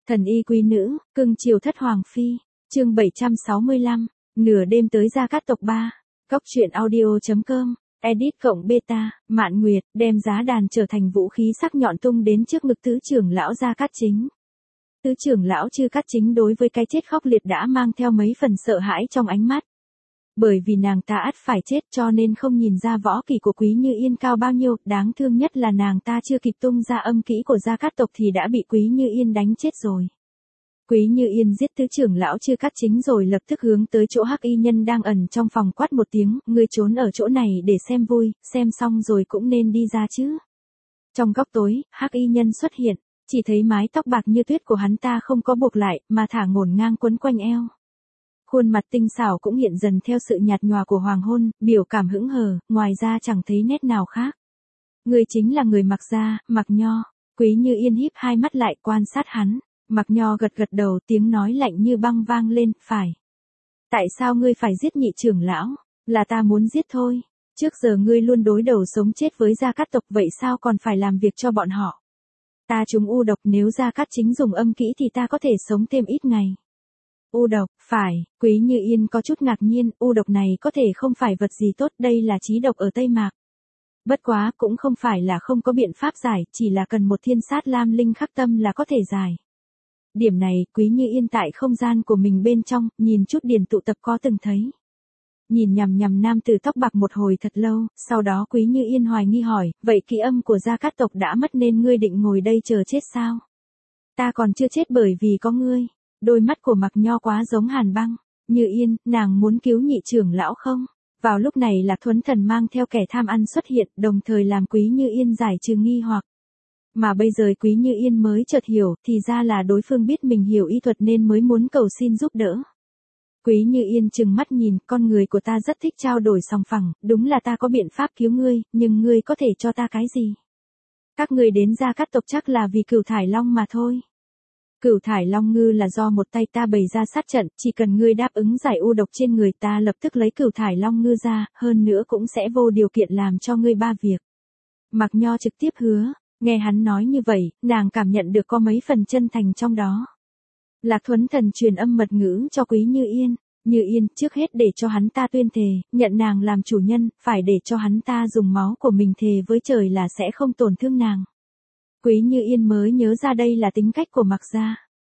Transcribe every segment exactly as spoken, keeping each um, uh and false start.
Thần y quý nữ, cưng chiều thất hoàng phi, chương bảy trăm sáu mươi lăm, nửa đêm tới Gia Cát tộc ba, cóc truyện audio.com, edit cộng beta, Mạn Nguyệt, đem giá đàn trở thành vũ khí sắc nhọn tung đến trước ngực tứ trưởng lão Gia Cát Chính. Tứ trưởng lão Chư Cát Chính đối với cái chết khốc liệt đã mang theo mấy phần sợ hãi trong ánh mắt. Bởi vì nàng ta ắt phải chết cho nên không nhìn ra võ kỹ của Quý Như Yên cao bao nhiêu, đáng thương nhất là nàng ta chưa kịp tung ra âm kỹ của Gia Cát tộc thì đã bị Quý Như Yên đánh chết rồi. Quý Như Yên giết tứ trưởng lão Chư Cát Chính rồi lập tức hướng tới chỗ Hắc Y Nhân đang ẩn trong phòng quát một tiếng, ngươi trốn ở chỗ này để xem vui, xem xong rồi cũng nên đi ra chứ. Trong góc tối, Hắc Y Nhân xuất hiện, chỉ thấy mái tóc bạc như tuyết của hắn ta không có buộc lại mà thả ngổn ngang quấn quanh eo. Khuôn mặt tinh xảo cũng hiện dần theo sự nhạt nhòa của hoàng hôn, biểu cảm hững hờ, ngoài ra chẳng thấy nét nào khác. Người chính là người Mạc gia, Mạc Nho. Quý Như Yên híp hai mắt lại quan sát hắn. Mạc Nho gật gật đầu, tiếng nói lạnh như băng vang lên, phải. Tại sao ngươi phải giết nhị trưởng lão? Là ta muốn giết thôi. Trước giờ ngươi luôn đối đầu sống chết với Gia Cát tộc, vậy sao còn phải làm việc cho bọn họ? Ta trúng u độc, nếu Gia Cát Chính dùng âm kỹ thì ta có thể sống thêm ít ngày. U độc, phải, Quý Như Yên có chút ngạc nhiên, u độc này có thể không phải vật gì tốt, đây là chí độc ở Tây Mạc. Bất quá, cũng không phải là không có biện pháp giải, chỉ là cần một thiên sát lam linh khắc tâm là có thể giải. Điểm này, Quý Như Yên tại không gian của mình bên trong, nhìn chút điển tụ tập có từng thấy. Nhìn nhằm nhằm nam tử tóc bạc một hồi thật lâu, sau đó Quý Như Yên hoài nghi hỏi, vậy ký âm của Gia Cát tộc đã mất nên ngươi định ngồi đây chờ chết sao? Ta còn chưa chết bởi vì có ngươi. Đôi mắt của Mạc Nho quá giống hàn băng. Như Yên, nàng muốn cứu nhị trưởng lão không? Vào lúc này Lạc Thuấn Thần mang theo kẻ tham ăn xuất hiện, đồng thời làm Quý Như Yên giải trừ nghi hoặc. Mà bây giờ Quý Như Yên mới chợt hiểu, thì ra là đối phương biết mình hiểu y thuật nên mới muốn cầu xin giúp đỡ. Quý Như Yên trừng mắt nhìn, con người của ta rất thích trao đổi sòng phẳng, đúng là ta có biện pháp cứu ngươi, nhưng ngươi có thể cho ta cái gì? Các ngươi đến Gia Cát tộc chắc là vì Cửu Thải Long mà thôi. Cửu Thải Long ngư là do một tay ta bày ra sát trận, chỉ cần ngươi đáp ứng giải u độc trên người ta lập tức lấy Cửu Thải Long ngư ra, hơn nữa cũng sẽ vô điều kiện làm cho ngươi ba việc. Mạc Nho trực tiếp hứa, nghe hắn nói như vậy, nàng cảm nhận được có mấy phần chân thành trong đó. Lạc Thuấn Thần truyền âm mật ngữ cho Quý Như Yên, Như Yên, trước hết để cho hắn ta tuyên thề, nhận nàng làm chủ nhân, phải để cho hắn ta dùng máu của mình thề với trời là sẽ không tổn thương nàng. Quý Như Yên mới nhớ ra đây là tính cách của Mạc gia.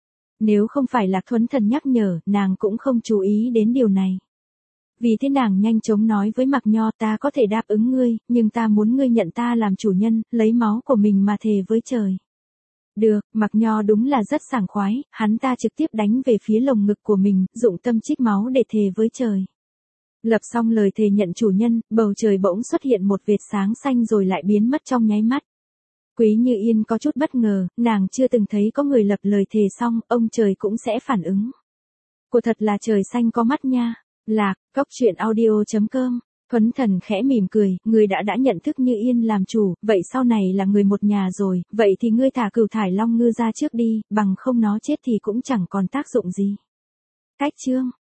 Nếu không phải Lạc Thuấn Thần nhắc nhở, nàng cũng không chú ý đến điều này. Vì thế nàng nhanh chóng nói với Mạc Nho, ta có thể đáp ứng ngươi, nhưng ta muốn ngươi nhận ta làm chủ nhân, lấy máu của mình mà thề với trời. Được, Mạc Nho đúng là rất sảng khoái, hắn ta trực tiếp đánh về phía lồng ngực của mình, dụng tâm trích máu để thề với trời. Lập xong lời thề nhận chủ nhân, bầu trời bỗng xuất hiện một vệt sáng xanh rồi lại biến mất trong nháy mắt. Quý Như Yên có chút bất ngờ, nàng chưa từng thấy có người lập lời thề xong, ông trời cũng sẽ phản ứng. Của thật là trời xanh có mắt nha. Lạc, cóc truyện audio.com, Thuấn Thần khẽ mỉm cười, ngươi đã đã nhận thức Như Yên làm chủ, vậy sau này là người một nhà rồi, vậy thì ngươi thả Cửu Thải Long ngư ra trước đi, bằng không nó chết thì cũng chẳng còn tác dụng gì. Cách chương.